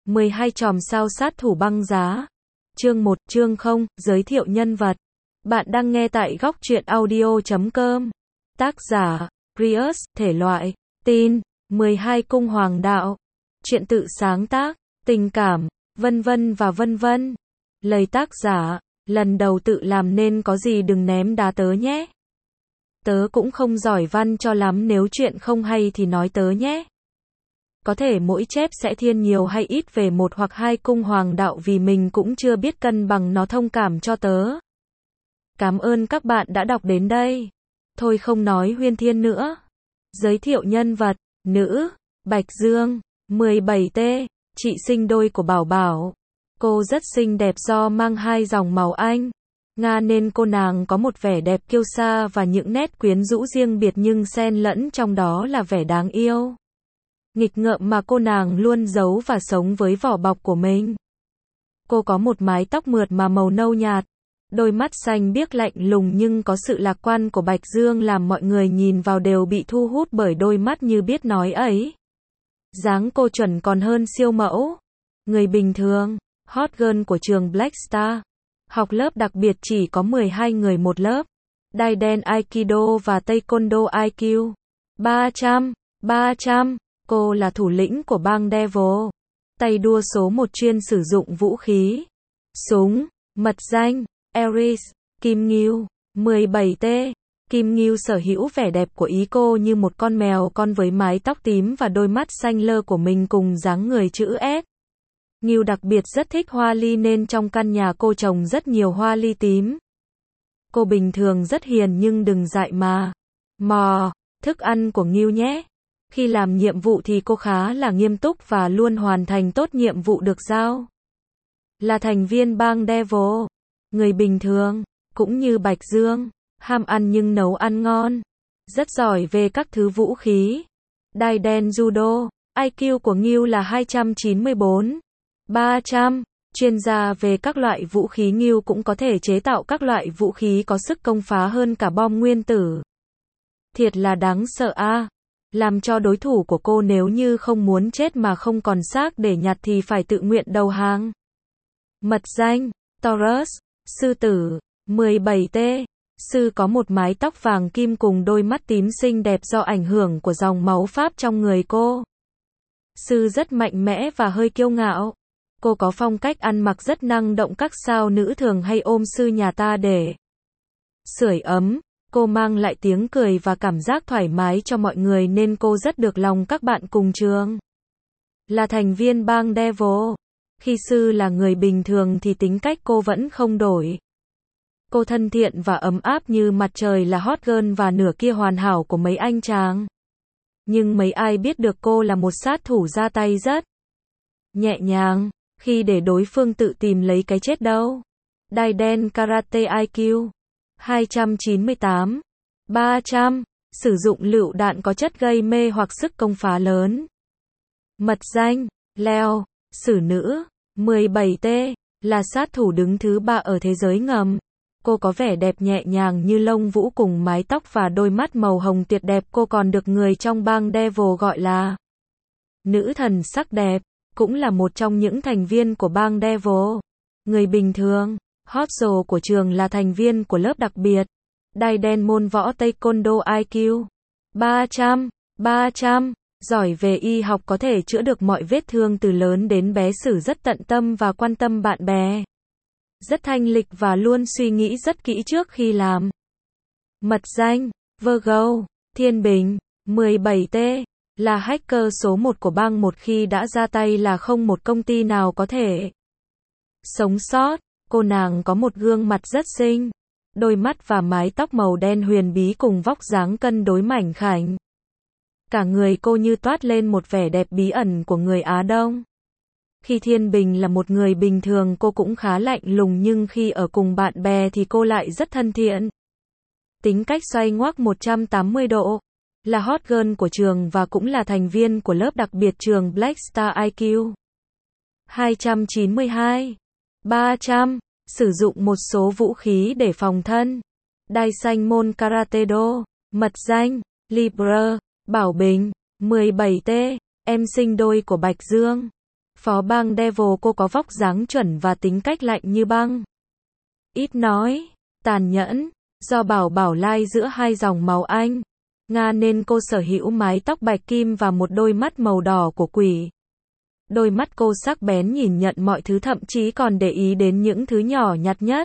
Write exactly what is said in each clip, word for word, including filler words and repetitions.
mười hai chòm sao sát thủ băng giá. Chương một, chương không, giới thiệu nhân vật. Bạn đang nghe tại góc truyện audio chấm com. Tác giả, Rius, thể loại, tin, mười hai cung hoàng đạo. Truyện tự sáng tác, tình cảm, vân vân và vân vân. Lời tác giả, lần đầu tự làm nên có gì đừng ném đá tớ nhé. Tớ cũng không giỏi văn cho lắm, nếu chuyện không hay thì nói tớ nhé. Có thể mỗi chép sẽ thiên nhiều hay ít về một hoặc hai cung hoàng đạo vì mình cũng chưa biết cân bằng nó, thông cảm cho tớ. Cảm ơn các bạn đã đọc đến đây. Thôi không nói huyên thiên nữa. Giới thiệu nhân vật, nữ, Bạch Dương, mười bảy T, chị sinh đôi của Bảo Bảo. Cô rất xinh đẹp do mang hai dòng màu Anh, Nga nên cô nàng có một vẻ đẹp kiêu sa và những nét quyến rũ riêng biệt, nhưng xen lẫn trong đó là vẻ đáng yêu, nghịch ngợm mà cô nàng luôn giấu và sống với vỏ bọc của mình. Cô có một mái tóc mượt mà màu nâu nhạt, đôi mắt xanh biếc lạnh lùng nhưng có sự lạc quan của Bạch Dương làm mọi người nhìn vào đều bị thu hút bởi đôi mắt như biết nói ấy. Dáng cô chuẩn còn hơn siêu mẫu. Người bình thường, hot girl của trường Black Star. Học lớp đặc biệt chỉ có mười hai người một lớp. Đai đen Aikido và Taekwondo I Q ba trăm, ba trăm. Cô là thủ lĩnh của bang Devil. Tay đua số một chuyên sử dụng vũ khí súng. Mật danh, Ares, Kim Ngưu, mười bảy T. Kim Ngưu sở hữu vẻ đẹp của ý cô như một con mèo con với mái tóc tím và đôi mắt xanh lơ của mình cùng dáng người chữ S. Ngưu đặc biệt rất thích hoa ly nên trong căn nhà cô trồng rất nhiều hoa ly tím. Cô bình thường rất hiền nhưng đừng dại mà mò thức ăn của Ngưu nhé. Khi làm nhiệm vụ thì cô khá là nghiêm túc và luôn hoàn thành tốt nhiệm vụ được giao. Là thành viên bang Devil, người bình thường, cũng như Bạch Dương, ham ăn nhưng nấu ăn ngon, rất giỏi về các thứ vũ khí. Đai đen judo, I Q của Ngưu là hai trăm chín mươi bốn, ba trăm, chuyên gia về các loại vũ khí. Ngưu cũng có thể chế tạo các loại vũ khí có sức công phá hơn cả bom nguyên tử. Thiệt là đáng sợ a. À. Làm cho đối thủ của cô nếu như không muốn chết mà không còn xác để nhặt thì phải tự nguyện đầu hàng. Mật danh, Taurus, sư tử, mười bảy T. Sư có một mái tóc vàng kim cùng đôi mắt tím xinh đẹp do ảnh hưởng của dòng máu Pháp trong người cô. Sư rất mạnh mẽ và hơi kiêu ngạo. Cô có phong cách ăn mặc rất năng động, các sao nữ thường hay ôm sư nhà ta để sưởi ấm. Cô mang lại tiếng cười và cảm giác thoải mái cho mọi người nên cô rất được lòng các bạn cùng trường. Là thành viên bang Devil, khi sư là người bình thường thì tính cách cô vẫn không đổi. Cô thân thiện và ấm áp như mặt trời, là hot girl và nửa kia hoàn hảo của mấy anh chàng. Nhưng mấy ai biết được cô là một sát thủ ra tay rất nhẹ nhàng, khi để đối phương tự tìm lấy cái chết đâu. Đai đen karate I Q hai trăm chín mươi tám, ba trăm, sử dụng lựu đạn có chất gây mê hoặc sức công phá lớn. Mật danh, Leo, xử nữ, mười bảy T, là sát thủ đứng thứ ba ở thế giới ngầm. Cô có vẻ đẹp nhẹ nhàng như lông vũ cùng mái tóc và đôi mắt màu hồng tuyệt đẹp. Cô còn được người trong bang Devil gọi là nữ thần sắc đẹp, cũng là một trong những thành viên của bang Devil. Người bình thường, hot girl của trường, là thành viên của lớp đặc biệt. Đai đen môn võ Taekwondo I Q ba trăm, ba trăm, giỏi về y học, có thể chữa được mọi vết thương từ lớn đến bé, xử rất tận tâm và quan tâm bạn bè. Rất thanh lịch và luôn suy nghĩ rất kỹ trước khi làm. Mật danh, Virgo, Thiên Bình, mười bảy T, là hacker số một của bang. Một khi đã ra tay là không một công ty nào có thể sống sót. Cô nàng có một gương mặt rất xinh, đôi mắt và mái tóc màu đen huyền bí cùng vóc dáng cân đối mảnh khảnh. Cả người cô như toát lên một vẻ đẹp bí ẩn của người Á Đông. Khi Thiên Bình là một người bình thường cô cũng khá lạnh lùng, nhưng khi ở cùng bạn bè thì cô lại rất thân thiện. Tính cách xoay ngoắc một trăm tám mươi độ. Là hot girl của trường và cũng là thành viên của lớp đặc biệt trường Black Star I Q hai trăm chín mươi hai, ba trăm, sử dụng một số vũ khí để phòng thân. Đai xanh môn Karate Do, mật danh, Libra, Bảo Bình, mười bảy T, em sinh đôi của Bạch Dương. Phó bang Devil cô có vóc dáng chuẩn và tính cách lạnh như băng. Ít nói, tàn nhẫn, do bảo bảo lai giữa hai dòng máu Anh, Nga nên cô sở hữu mái tóc bạch kim và một đôi mắt màu đỏ của quỷ. Đôi mắt cô sắc bén nhìn nhận mọi thứ, thậm chí còn để ý đến những thứ nhỏ nhặt nhất.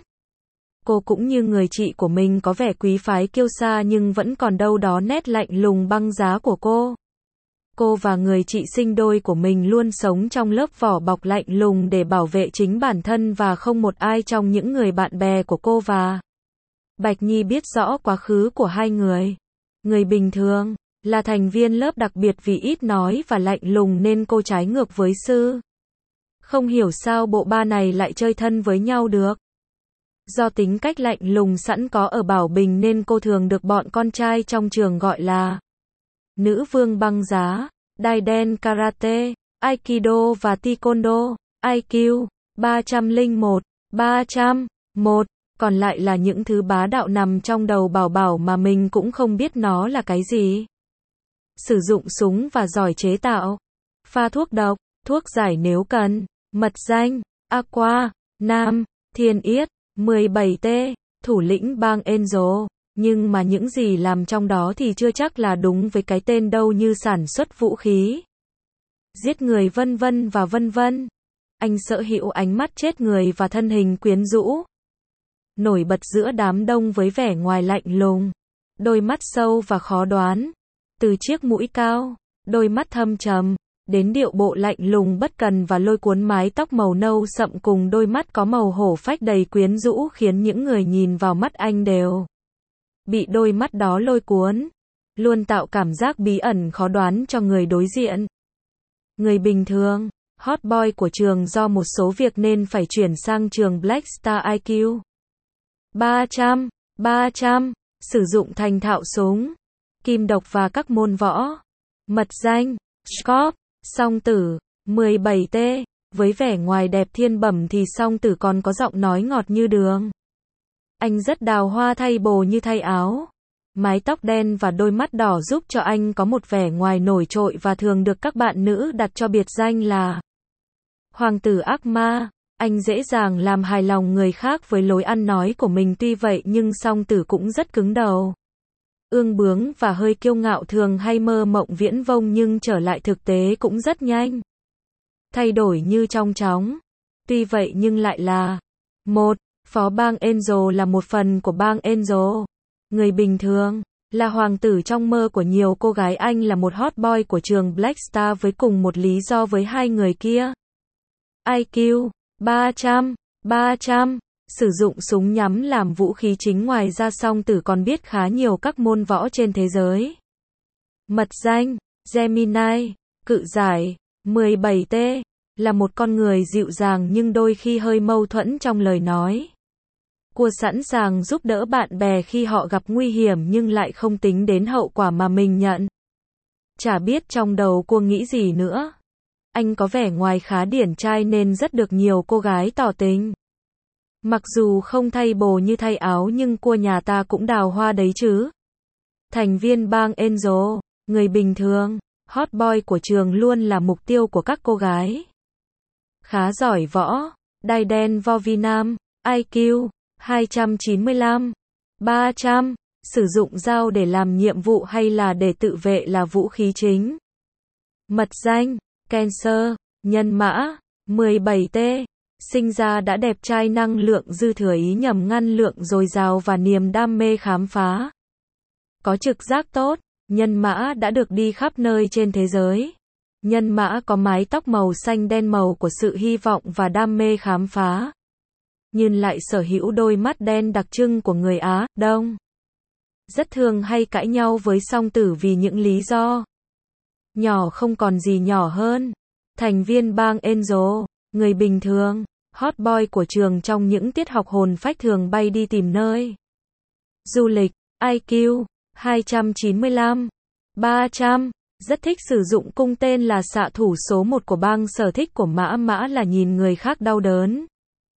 Cô cũng như người chị của mình có vẻ quý phái kiêu sa nhưng vẫn còn đâu đó nét lạnh lùng băng giá của cô. Cô và người chị sinh đôi của mình luôn sống trong lớp vỏ bọc lạnh lùng để bảo vệ chính bản thân và không một ai trong những người bạn bè của cô và Bạch Nhi biết rõ quá khứ của hai người. Người bình thường, là thành viên lớp đặc biệt vì ít nói và lạnh lùng nên cô trái ngược với Sư. Không hiểu sao bộ ba này lại chơi thân với nhau được. Do tính cách lạnh lùng sẵn có ở Bảo Bình nên cô thường được bọn con trai trong trường gọi là Nữ vương băng giá, Daiden Karate, Aikido và Taekwondo, I Q, ba trăm lẻ một, ba trăm, một, còn lại là những thứ bá đạo nằm trong đầu Bảo Bảo mà mình cũng không biết nó là cái gì. Sử dụng súng và giỏi chế tạo, pha thuốc độc, thuốc giải nếu cần, mật danh, Aqua, Nam, Thiên Yết, mười bảy T, thủ lĩnh bang Angel. Nhưng mà những gì làm trong đó thì chưa chắc là đúng với cái tên đâu, như sản xuất vũ khí, giết người vân vân và vân vân. Anh sở hữu ánh mắt chết người và thân hình quyến rũ, nổi bật giữa đám đông với vẻ ngoài lạnh lùng, đôi mắt sâu và khó đoán, từ chiếc mũi cao, đôi mắt thâm trầm, đến điệu bộ lạnh lùng bất cần và lôi cuốn mái tóc màu nâu sậm cùng đôi mắt có màu hổ phách đầy quyến rũ khiến những người nhìn vào mắt anh đều bị đôi mắt đó lôi cuốn, luôn tạo cảm giác bí ẩn khó đoán cho người đối diện. Người bình thường, hot boy của trường do một số việc nên phải chuyển sang trường Black Star I Q ba trăm, ba trăm, sử dụng thành thạo súng, kim độc và các môn võ. Mật danh, Scorp, song tử, mười bảy T, với vẻ ngoài đẹp thiên bẩm thì song tử còn có giọng nói ngọt như đường. Anh rất đào hoa thay bồ như thay áo. Mái tóc đen và đôi mắt đỏ giúp cho anh có một vẻ ngoài nổi trội và thường được các bạn nữ đặt cho biệt danh là Hoàng tử ác ma. Anh dễ dàng làm hài lòng người khác với lối ăn nói của mình, tuy vậy nhưng song tử cũng rất cứng đầu, ương bướng và hơi kiêu ngạo, thường hay mơ mộng viễn vông nhưng trở lại thực tế cũng rất nhanh thay đổi như trong chóng. Tuy vậy nhưng lại là một phó bang Angel, là một phần của bang Angel. Người bình thường, là hoàng tử trong mơ của nhiều cô gái. Anh là một hot boy của trường Black Star với cùng một lý do với hai người kia. I Q ba trăm, ba trăm, sử dụng súng nhắm làm vũ khí chính. Ngoài ra song tử còn biết khá nhiều các môn võ trên thế giới. Mật danh, Gemini, cự giải, mười bảy T, là một con người dịu dàng nhưng đôi khi hơi mâu thuẫn trong lời nói. Cô sẵn sàng giúp đỡ bạn bè khi họ gặp nguy hiểm nhưng lại không tính đến hậu quả mà mình nhận. Chả biết trong đầu cô nghĩ gì nữa. Anh có vẻ ngoài khá điển trai nên rất được nhiều cô gái tỏ tình. Mặc dù không thay bồ như thay áo nhưng cua nhà ta cũng đào hoa đấy chứ. Thành viên bang Angel, người bình thường, hot boy của trường luôn là mục tiêu của các cô gái. Khá giỏi võ, Daiden Vovinam, I Q hai trăm chín mươi lăm, ba trăm, sử dụng dao để làm nhiệm vụ hay là để tự vệ là vũ khí chính. Mật danh, Cancer, nhân mã, mười bảy T, sinh ra đã đẹp trai, năng lượng dư thừa, ý nhầm ngăn lượng dồi dào và niềm đam mê khám phá. Có trực giác tốt, nhân mã đã được đi khắp nơi trên thế giới. Nhân mã có mái tóc màu xanh đen, màu của sự hy vọng và đam mê khám phá. Nhưng lại sở hữu đôi mắt đen đặc trưng của người Á Đông. Rất thường hay cãi nhau với song tử vì những lý do nhỏ không còn gì nhỏ hơn. Thành viên bang Angel, người bình thường, hot boy của trường trong những tiết học hồn phách, thường bay đi tìm nơi du lịch. I Q hai trăm chín mươi lăm, ba trăm, rất thích sử dụng cung, tên là xạ thủ số một của bang. Sở thích của Mã Mã là nhìn người khác đau đớn.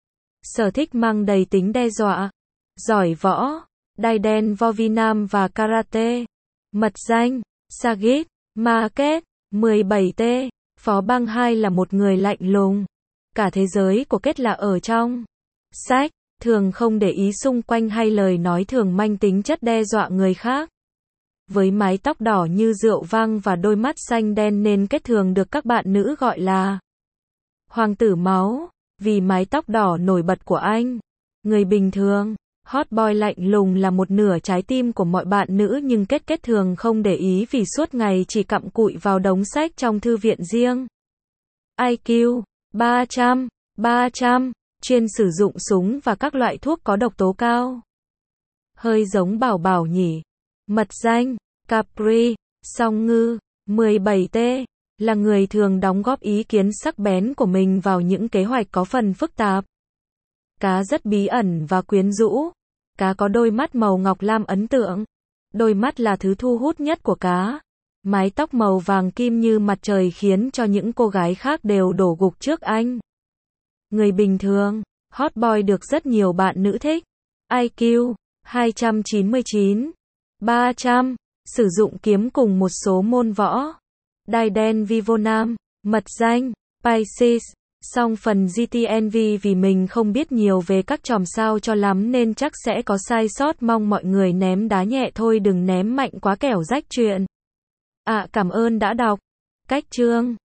Sở thích mang đầy tính đe dọa. Giỏi võ, Daiden Vovinam và Karate. Mật danh, Sagit, Market, mười bảy T, Phó Băng hai là một người lạnh lùng. Cả thế giới của Kết là ở trong sách, thường không để ý xung quanh hay lời nói thường mang tính chất đe dọa người khác. Với mái tóc đỏ như rượu vang và đôi mắt xanh đen nên Kết thường được các bạn nữ gọi là Hoàng tử máu, vì mái tóc đỏ nổi bật của anh. Người bình thường, hot boy lạnh lùng là một nửa trái tim của mọi bạn nữ nhưng Kết Kết thường không để ý vì suốt ngày chỉ cặm cụi vào đống sách trong thư viện riêng. i kiu ba trăm, ba trăm, chuyên sử dụng súng và các loại thuốc có độc tố cao. Hơi giống Bảo Bảo nhỉ. Mật danh, Capri, Song Ngư, mười bảy T, là người thường đóng góp ý kiến sắc bén của mình vào những kế hoạch có phần phức tạp. Cá rất bí ẩn và quyến rũ. Cá có đôi mắt màu ngọc lam ấn tượng. Đôi mắt là thứ thu hút nhất của cá. Mái tóc màu vàng kim như mặt trời khiến cho những cô gái khác đều đổ gục trước anh. Người bình thường, hot boy được rất nhiều bạn nữ thích. i kiu hai trăm chín mươi chín, ba trăm, sử dụng kiếm cùng một số môn võ. Đai đen Vivonam, mật danh, Pisces. Song phần giê tê en vê vì mình không biết nhiều về các chòm sao cho lắm nên chắc sẽ có sai sót, mong mọi người ném đá nhẹ thôi đừng ném mạnh quá kẻo rách chuyện. À cảm ơn đã đọc. Cách chương